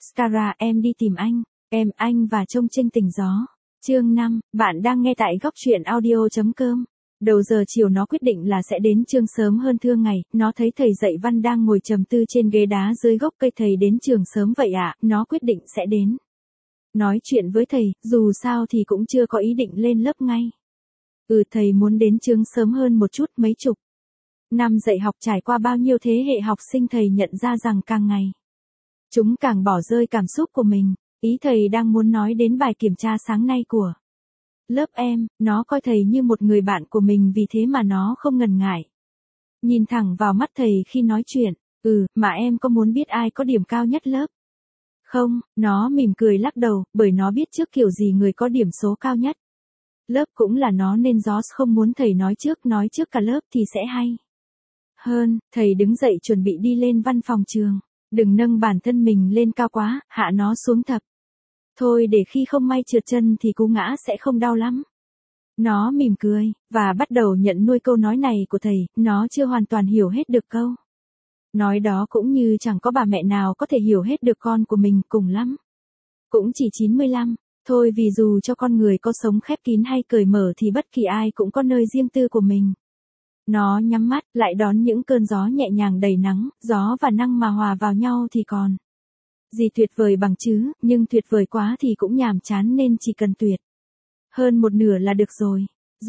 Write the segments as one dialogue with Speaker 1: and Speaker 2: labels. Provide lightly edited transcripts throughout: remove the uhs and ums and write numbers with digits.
Speaker 1: Mascara em đi tìm anh và trông chênh tình gió. Chương 5, bạn đang nghe tại góc truyện audio.com. Đầu giờ chiều nó quyết định là sẽ đến trường sớm hơn thường ngày, nó thấy thầy dạy văn đang ngồi trầm tư trên ghế đá dưới gốc cây. Thầy đến trường sớm vậy ạ, nó quyết định sẽ đến. Nói chuyện với thầy, dù sao thì cũng chưa có ý định lên lớp ngay. Thầy muốn đến trường sớm hơn một chút. Mấy chục năm dạy học trải qua bao nhiêu thế hệ học sinh, thầy nhận ra rằng càng ngày chúng càng bỏ rơi cảm xúc của mình. Ý thầy đang muốn nói đến bài kiểm tra sáng nay của lớp em. Nó coi thầy như một người bạn của mình, vì thế mà nó không ngần ngại nhìn thẳng vào mắt thầy khi nói chuyện. Mà em có muốn biết ai có điểm cao nhất lớp không? Nó mỉm cười lắc đầu, bởi nó biết trước kiểu gì người có điểm số cao nhất lớp cũng là nó, nên George không muốn thầy nói trước cả lớp thì sẽ hay hơn. Thầy đứng dậy chuẩn bị đi lên văn phòng trường. Đừng nâng bản thân mình lên cao quá, hạ nó xuống thấp thôi, để khi không may trượt chân thì cú ngã sẽ không đau lắm. Nó mỉm cười, và bắt đầu nhận nuôi câu nói này của thầy. Nó chưa hoàn toàn hiểu hết được câu nói đó, cũng như chẳng có bà mẹ nào có thể hiểu hết được con của mình, cùng lắm cũng chỉ 95 thôi, vì dù cho con người có sống khép kín hay cởi mở thì bất kỳ ai cũng có nơi riêng tư của mình. Nó nhắm mắt lại đón những cơn gió nhẹ nhàng đầy nắng. Gió và nắng mà hòa vào nhau thì còn gì tuyệt vời bằng chứ, nhưng tuyệt vời quá thì cũng nhàm chán, nên chỉ cần tuyệt hơn một nửa là được rồi.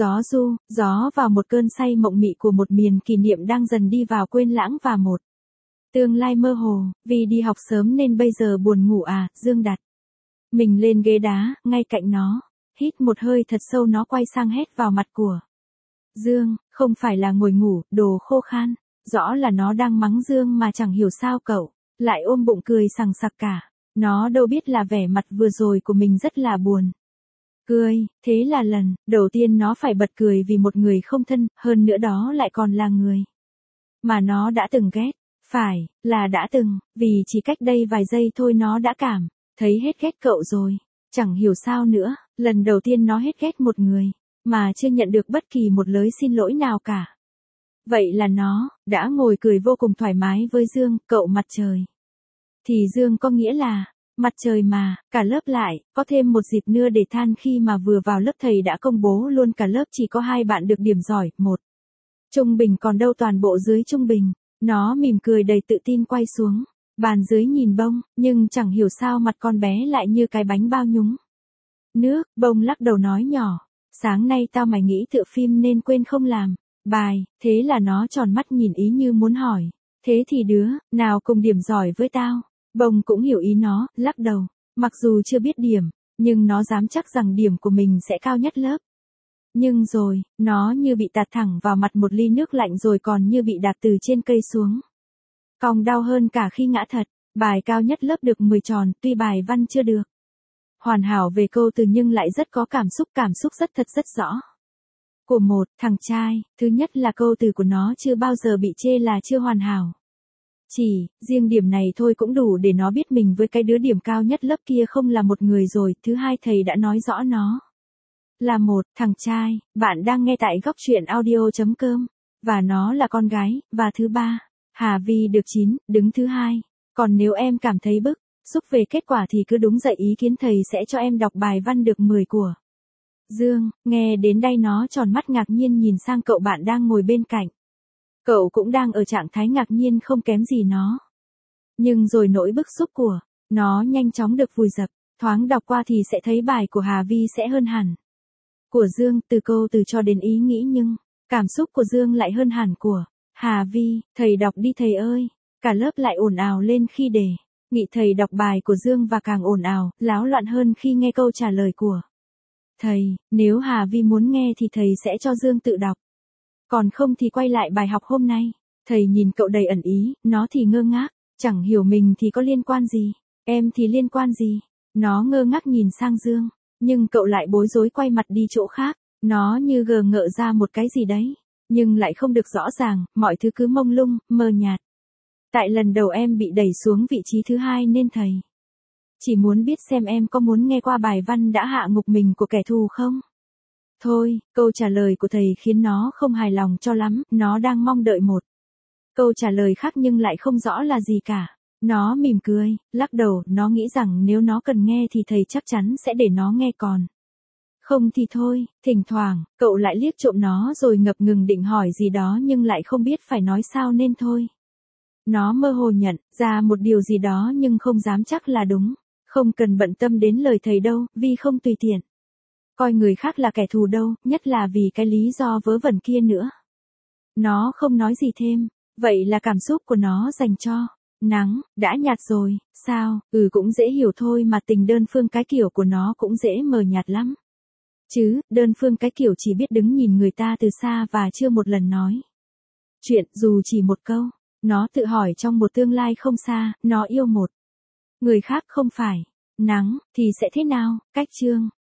Speaker 1: Gió vào một cơn say mộng mị của một miền kỷ niệm đang dần đi vào quên lãng và một tương lai mơ hồ. Vì đi học sớm nên bây giờ buồn ngủ à? Dương đặt mình lên ghế đá ngay cạnh nó, hít một hơi thật sâu. Nó quay sang hét vào mặt của Dương, không phải là ngồi ngủ, đồ khô khan. Rõ là nó đang mắng Dương mà chẳng hiểu sao cậu lại ôm bụng cười sằng sặc cả. Nó đâu biết là vẻ mặt vừa rồi của mình rất là buồn cười. Thế là lần đầu tiên nó phải bật cười vì một người không thân, hơn nữa đó lại còn là người mà nó đã từng ghét. Phải là đã từng, vì chỉ cách đây vài giây thôi nó đã cảm thấy hết ghét cậu rồi. Chẳng hiểu sao nữa, lần đầu tiên nó hết ghét một người mà chưa nhận được bất kỳ một lời xin lỗi nào cả. Vậy là nó đã ngồi cười vô cùng thoải mái với Dương. Cậu mặt trời thì Dương có nghĩa là mặt trời mà. Cả lớp lại có thêm một dịp nữa để than khi mà vừa vào lớp thầy đã công bố luôn cả lớp chỉ có 2 bạn được điểm giỏi, 1 trung bình, còn đâu toàn bộ dưới trung bình. Nó mỉm cười đầy tự tin quay xuống bàn dưới nhìn Bông, nhưng chẳng hiểu sao mặt con bé lại như cái bánh bao nhúng nước. Bông lắc đầu nói nhỏ, sáng nay tao mày nghĩ tựa phim nên quên không làm bài. Thế là nó tròn mắt nhìn ý như muốn hỏi, thế thì đứa nào cùng điểm giỏi với tao? Bông cũng hiểu ý nó, lắc đầu. Mặc dù chưa biết điểm, nhưng nó dám chắc rằng điểm của mình sẽ cao nhất lớp. Nhưng rồi, nó như bị tạt thẳng vào mặt một ly nước lạnh, rồi còn như bị đạp từ trên cây xuống. Cong đau hơn cả khi ngã thật. Bài cao nhất lớp được 10 tròn, tuy bài văn chưa được hoàn hảo về câu từ nhưng lại rất có cảm xúc rất rõ. Của một thằng trai, thứ nhất là câu từ của nó chưa bao giờ bị chê là chưa hoàn hảo. Chỉ riêng điểm này thôi cũng đủ để nó biết mình với cái đứa điểm cao nhất lớp kia không là một người rồi. Thứ hai, thầy đã nói rõ nó là một thằng trai. Bạn đang nghe tại góc truyện audio.com. Và nó là con gái. Và thứ ba, Hà Vi được 9, đứng thứ hai. Còn nếu em cảm thấy bức xúc về kết quả thì cứ đúng dậy, ý kiến thầy sẽ cho em đọc bài văn được 10 của Dương. Nghe đến đây nó tròn mắt ngạc nhiên nhìn sang cậu bạn đang ngồi bên cạnh. Cậu cũng đang ở trạng thái ngạc nhiên không kém gì nó. Nhưng rồi nỗi bức xúc của nó nhanh chóng được vùi dập. Thoáng đọc qua thì sẽ thấy bài của Hà Vi sẽ hơn hẳn của Dương, từ câu từ cho đến ý nghĩ, nhưng cảm xúc của Dương lại hơn hẳn của Hà Vi. Thầy đọc đi thầy ơi. Cả lớp lại ồn ào lên khi đề nghị thầy đọc bài của Dương, và càng ồn ào, láo loạn hơn khi nghe câu trả lời của thầy. Nếu Hà Vi muốn nghe thì thầy sẽ cho Dương tự đọc. Còn không thì quay lại bài học hôm nay. Thầy nhìn cậu đầy ẩn ý, nó thì ngơ ngác. Chẳng hiểu mình thì có liên quan gì, em thì liên quan gì. Nó ngơ ngác nhìn sang Dương, nhưng cậu lại bối rối quay mặt đi chỗ khác. Nó như gờ ngợ ra một cái gì đấy, nhưng lại không được rõ ràng, mọi thứ cứ mông lung, mờ nhạt. Tại lần đầu em bị đẩy xuống vị trí thứ hai nên thầy chỉ muốn biết xem em có muốn nghe qua bài văn đã hạ ngục mình của kẻ thù không? Thôi, câu trả lời của thầy khiến nó không hài lòng cho lắm. Nó đang mong đợi một câu trả lời khác nhưng lại không rõ là gì cả. Nó mỉm cười, lắc đầu, nó nghĩ rằng nếu nó cần nghe thì thầy chắc chắn sẽ để nó nghe còn. Không thì thôi, thỉnh thoảng, cậu lại liếc trộm nó rồi ngập ngừng định hỏi gì đó nhưng lại không biết phải nói sao nên thôi. Nó mơ hồ nhận ra một điều gì đó nhưng không dám chắc là đúng. Không cần bận tâm đến lời thầy đâu, vì không tùy tiện. Coi người khác là kẻ thù đâu, nhất là vì cái lý do vớ vẩn kia nữa. Nó không nói gì thêm, vậy là cảm xúc của nó dành cho nắng, đã nhạt rồi, sao, cũng dễ hiểu thôi mà tình đơn phương cái kiểu của nó cũng dễ mờ nhạt lắm. Chứ, đơn phương cái kiểu chỉ biết đứng nhìn người ta từ xa và chưa một lần nói chuyện dù chỉ một câu. Nó tự hỏi trong một tương lai không xa, nó yêu một người khác không phải nắng, thì sẽ thế nào, cách chương.